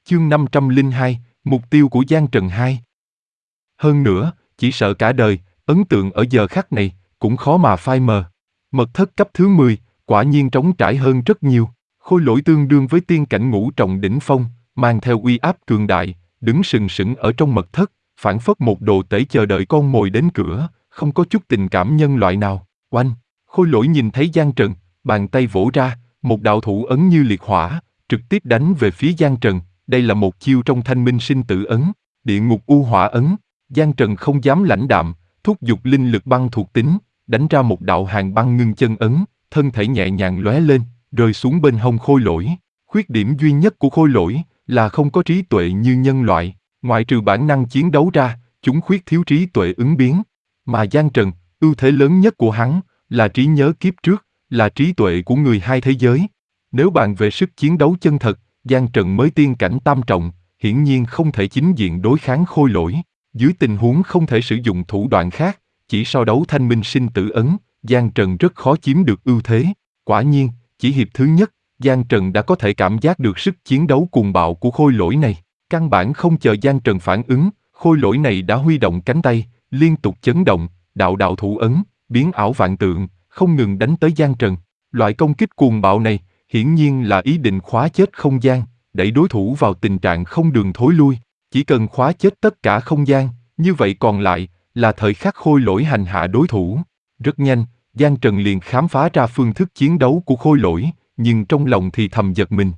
Chương 502, mục tiêu của Giang Trần 2. Hơn nữa, chỉ sợ cả đời, ấn tượng ở giờ khắc này, cũng khó mà phai mờ. Mật thất cấp thứ 10, quả nhiên trống trải hơn rất nhiều. Khôi lỗi tương đương với tiên cảnh ngũ trọng đỉnh phong, mang theo uy áp cường đại, đứng sừng sững ở trong mật thất, phảng phất một đồ tể chờ đợi con mồi đến cửa, không có chút tình cảm nhân loại nào. Oanh! Khôi lỗi nhìn thấy Giang Trần, bàn tay vỗ ra, một đạo thủ ấn như liệt hỏa, trực tiếp đánh về phía Giang Trần. Đây là một chiêu trong Thanh Minh Sinh Tử ấn, địa ngục u hỏa ấn. Giang Trần không dám lãnh đạm, thúc giục linh lực băng thuộc tính, đánh ra một đạo hàng băng ngưng chân ấn, thân thể nhẹ nhàng lóe lên, rơi xuống bên hông khôi lỗi. Khuyết điểm duy nhất của khôi lỗi là không có trí tuệ như nhân loại, ngoại trừ bản năng chiến đấu ra, chúng khuyết thiếu trí tuệ ứng biến. Mà Giang Trần, ưu thế lớn nhất của hắn là trí nhớ kiếp trước, là trí tuệ của người hai thế giới. Nếu bàn về sức chiến đấu chân thật, Giang Trần mới tiên cảnh tam trọng, hiển nhiên không thể chính diện đối kháng khôi lỗi. Dưới tình huống không thể sử dụng thủ đoạn khác, chỉ so đấu Thanh Minh Sinh Tử ấn, Giang Trần rất khó chiếm được ưu thế. Quả nhiên, chỉ hiệp thứ nhất, Giang Trần đã có thể cảm giác được sức chiến đấu cuồng bạo của khôi lỗi này. Căn bản không chờ Giang Trần phản ứng, khôi lỗi này đã huy động cánh tay, liên tục chấn động, đạo đạo thủ ấn, biến ảo vạn tượng, không ngừng đánh tới Giang Trần. Loại công kích cuồng bạo này, hiển nhiên là ý định khóa chết không gian, đẩy đối thủ vào tình trạng không đường thối lui. Chỉ cần khóa chết tất cả không gian, như vậy còn lại là thời khắc khôi lỗi hành hạ đối thủ. Rất nhanh, Giang Trần liền khám phá ra phương thức chiến đấu của khôi lỗi, nhưng trong lòng thì thầm giật mình.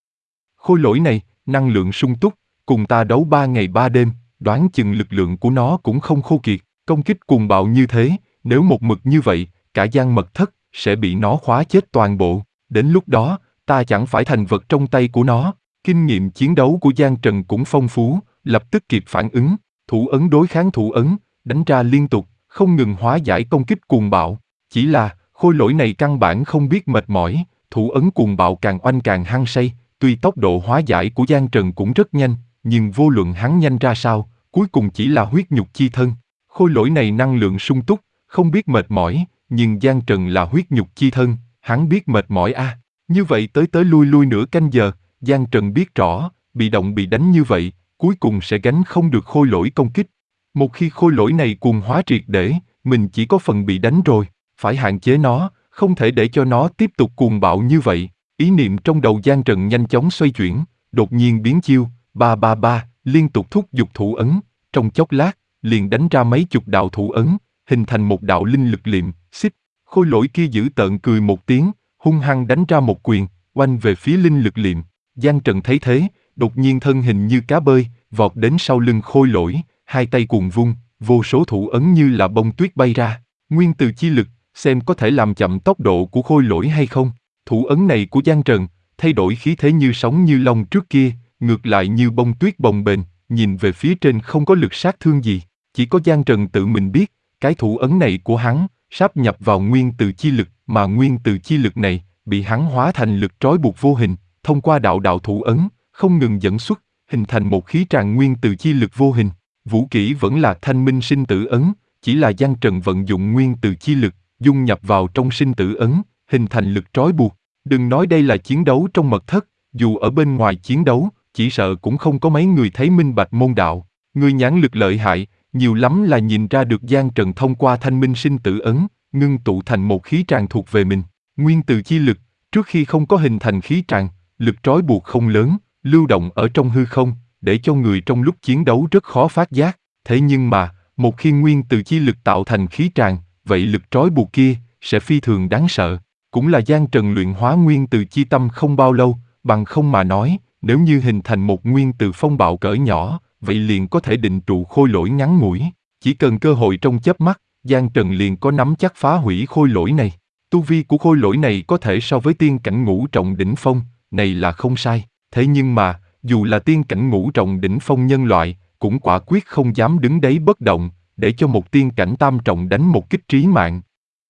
Khôi lỗi này, năng lượng sung túc, cùng ta đấu 3 ngày 3 đêm, đoán chừng lực lượng của nó cũng không khô kiệt. Công kích cuồng bạo như thế, nếu một mực như vậy, cả gian mật thất sẽ bị nó khóa chết toàn bộ. Đến lúc đó, ta chẳng phải thành vật trong tay của nó. Kinh nghiệm chiến đấu của Giang Trần cũng phong phú, lập tức kịp phản ứng, thủ ấn đối kháng thủ ấn, đánh ra liên tục, không ngừng hóa giải công kích cuồng bạo. Chỉ là, khôi lỗi này căn bản không biết mệt mỏi, thủ ấn cuồng bạo càng oanh càng hăng say, tuy tốc độ hóa giải của Giang Trần cũng rất nhanh, nhưng vô luận hắn nhanh ra sao, cuối cùng chỉ là huyết nhục chi thân. Khôi lỗi này năng lượng sung túc, không biết mệt mỏi, nhưng Giang Trần là huyết nhục chi thân, hắn biết mệt mỏi a. Như vậy tới lui nửa canh giờ, Giang Trần biết rõ, bị đánh như vậy, cuối cùng sẽ gánh không được khôi lỗi công kích. Một khi khôi lỗi này cuồng hóa triệt để, mình chỉ có phần bị đánh rồi, phải hạn chế nó, không thể để cho nó tiếp tục cuồng bạo như vậy. Ý niệm trong đầu Giang Trần nhanh chóng xoay chuyển, đột nhiên biến chiêu, 333, liên tục thúc giục thủ ấn, trong chốc lát, liền đánh ra mấy chục đạo thủ ấn, hình thành một đạo linh lực liệm, xích. Khôi lỗi kia dữ tợn cười một tiếng, hung hăng đánh ra một quyền, oanh về phía linh lực liệm. Giang Trần thấy thế, đột nhiên thân hình như cá bơi, vọt đến sau lưng khôi lỗi, hai tay cuồng vung, vô số thủ ấn như là bông tuyết bay ra. Nguyên từ chi lực, xem có thể làm chậm tốc độ của khôi lỗi hay không. Thủ ấn này của Giang Trần, thay đổi khí thế như sóng như long trước kia, ngược lại như bông tuyết bồng bềnh, nhìn về phía trên không có lực sát thương gì. Chỉ có Giang Trần tự mình biết, cái thủ ấn này của hắn, sắp nhập vào nguyên từ chi lực, mà nguyên từ chi lực này, bị hắn hóa thành lực trói buộc vô hình, thông qua đạo thủ ấn, không ngừng dẫn xuất, hình thành một khí tràng nguyên từ chi lực vô hình. Vũ kỹ vẫn là Thanh Minh Sinh Tử ấn, chỉ là Giang Trần vận dụng nguyên từ chi lực, dung nhập vào trong sinh tử ấn, hình thành lực trói buộc. Đừng nói đây là chiến đấu trong mật thất, dù ở bên ngoài chiến đấu, chỉ sợ cũng không có mấy người thấy minh bạch môn đạo. Người nhãn lực lợi hại, nhiều lắm là nhìn ra được Giang Trần thông qua Thanh Minh Sinh Tử ấn, ngưng tụ thành một khí tràng thuộc về mình. Nguyên từ chi lực, trước khi không có hình thành khí tràng, lực trói buộc không lớn, lưu động ở trong hư không, để cho người trong lúc chiến đấu rất khó phát giác. Thế nhưng mà, một khi nguyên từ chi lực tạo thành khí tràng, vậy lực trói buộc kia sẽ phi thường đáng sợ. Cũng là Giang Trần luyện hóa nguyên từ chi tâm không bao lâu, bằng không mà nói, nếu như hình thành một nguyên từ phong bạo cỡ nhỏ, vậy liền có thể định trụ khôi lỗi ngắn ngủi. Chỉ cần cơ hội trong chớp mắt, Giang Trần liền có nắm chắc phá hủy khôi lỗi này. Tu vi của khôi lỗi này có thể so với tiên cảnh ngũ trọng đỉnh phong, này là không sai. Thế nhưng mà, dù là tiên cảnh ngũ trọng đỉnh phong nhân loại, cũng quả quyết không dám đứng đấy bất động, để cho một tiên cảnh tam trọng đánh một kích trí mạng.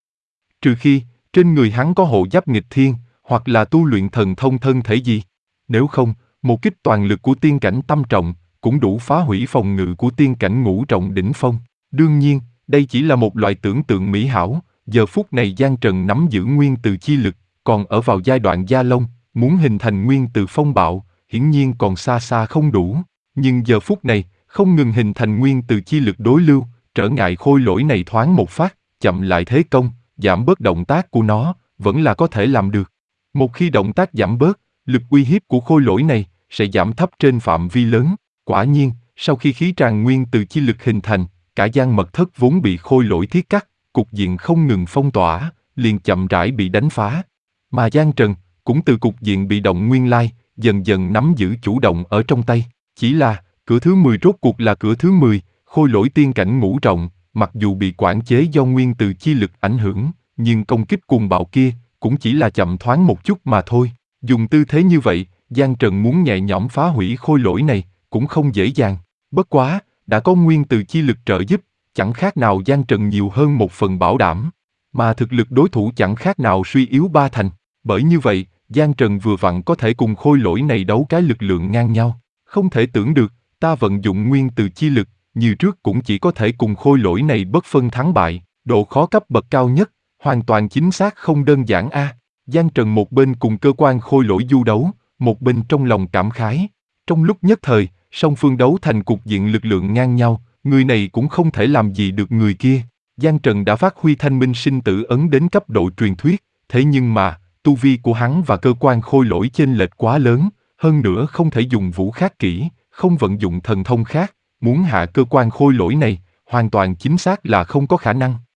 Trừ khi, trên người hắn có hộ giáp nghịch thiên, hoặc là tu luyện thần thông thân thể gì. Nếu không, một kích toàn lực của tiên cảnh tam trọng, cũng đủ phá hủy phòng ngự của tiên cảnh ngũ trọng đỉnh phong. Đương nhiên, đây chỉ là một loại tưởng tượng mỹ hảo, giờ phút này Giang Trần nắm giữ nguyên từ chi lực, còn ở vào giai đoạn gia long, muốn hình thành nguyên từ phong bạo, hiển nhiên còn xa xa không đủ. Nhưng giờ phút này, không ngừng hình thành nguyên từ chi lực đối lưu, trở ngại khôi lỗi này thoáng một phát, chậm lại thế công, giảm bớt động tác của nó, vẫn là có thể làm được. Một khi động tác giảm bớt, lực uy hiếp của khôi lỗi này sẽ giảm thấp trên phạm vi lớn. Quả nhiên, sau khi khí tràn nguyên từ chi lực hình thành, cả gian mật thất vốn bị khôi lỗi thiết cắt, cục diện không ngừng phong tỏa, liền chậm rãi bị đánh phá. Mà Giang Trần, cũng từ cục diện bị động nguyên lai, dần dần nắm giữ chủ động ở trong tay. Chỉ là, cửa thứ 10 rốt cuộc là cửa thứ 10, khôi lỗi tiên cảnh ngũ trọng, mặc dù bị quản chế do nguyên từ chi lực ảnh hưởng, nhưng công kích cuồng bạo kia, cũng chỉ là chậm thoáng một chút mà thôi. Dùng tư thế như vậy, Giang Trần muốn nhẹ nhõm phá hủy khôi lỗi này, cũng không dễ dàng. Bất quá, đã có nguyên từ chi lực trợ giúp, chẳng khác nào Giang Trần nhiều hơn một phần bảo đảm. Mà thực lực đối thủ chẳng khác nào suy yếu ba thành. Bởi như vậy, Giang Trần vừa vặn có thể cùng khôi lỗi này đấu cái lực lượng ngang nhau. Không thể tưởng được, ta vận dụng nguyên từ chi lực, như trước cũng chỉ có thể cùng khôi lỗi này bất phân thắng bại. Độ khó cấp bậc cao nhất, hoàn toàn chính xác không đơn giản a. Giang Trần một bên cùng cơ quan khôi lỗi du đấu, một bên trong lòng cảm khái. Trong lúc nhất thời, song phương đấu thành cục diện lực lượng ngang nhau, người này cũng không thể làm gì được người kia. Giang Trần đã phát huy thanh minh sinh tử ấn đến cấp độ truyền thuyết, thế nhưng mà, tu vi của hắn và cơ quan khôi lỗi chênh lệch quá lớn, hơn nữa không thể dùng vũ khác kỹ, không vận dụng thần thông khác, muốn hạ cơ quan khôi lỗi này, hoàn toàn chính xác là không có khả năng.